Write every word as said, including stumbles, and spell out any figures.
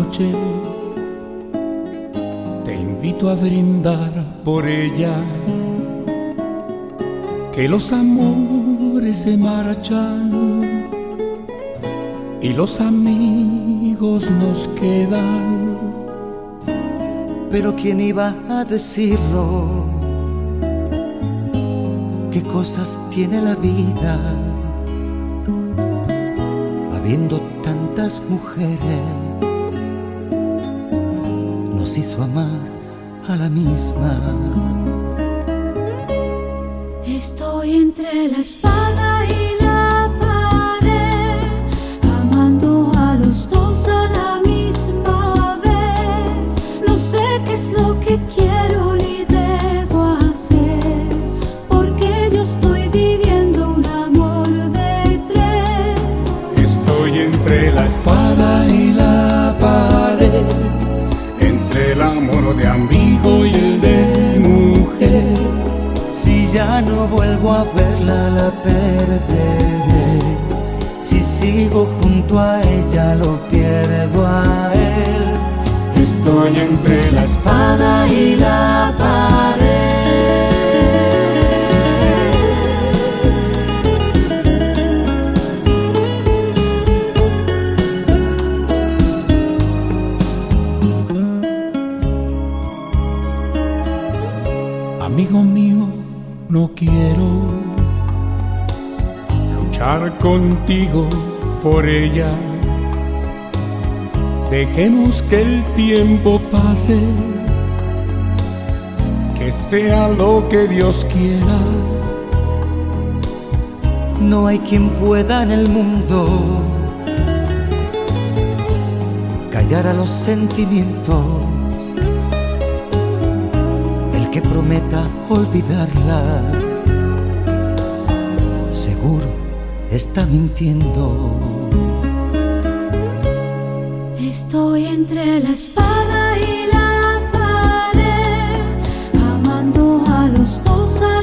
noche te invito a brindar por ella, que los amores se marchan y los amigos nos quedan. Pero ¿quién iba a decirlo? ¿Qué cosas tiene la vida? Habiendo tantas mujeres, nos hizo amar a la misma. Estoy entre la espada y la pared, amando a los dos a la misma vez. No sé qué es lo que quiero ni debo hacer, porque yo estoy viviendo un amor de tres. Estoy entre la espada y la pared, entre el amor de amigo y el de mujer. Si ya no vuelvo a verla, la perderé. Si sigo junto a ella, lo pierdo a él. Estoy entre la espada y la pared. Amigo mío, no quiero luchar contigo por ella. Dejemos que el tiempo pase, que sea lo que Dios quiera. No hay quien pueda en el mundo callar a los sentimientos. El que prometa olvidarla, seguro está mintiendo. Estoy entre la espada y la pared, amando a los dos a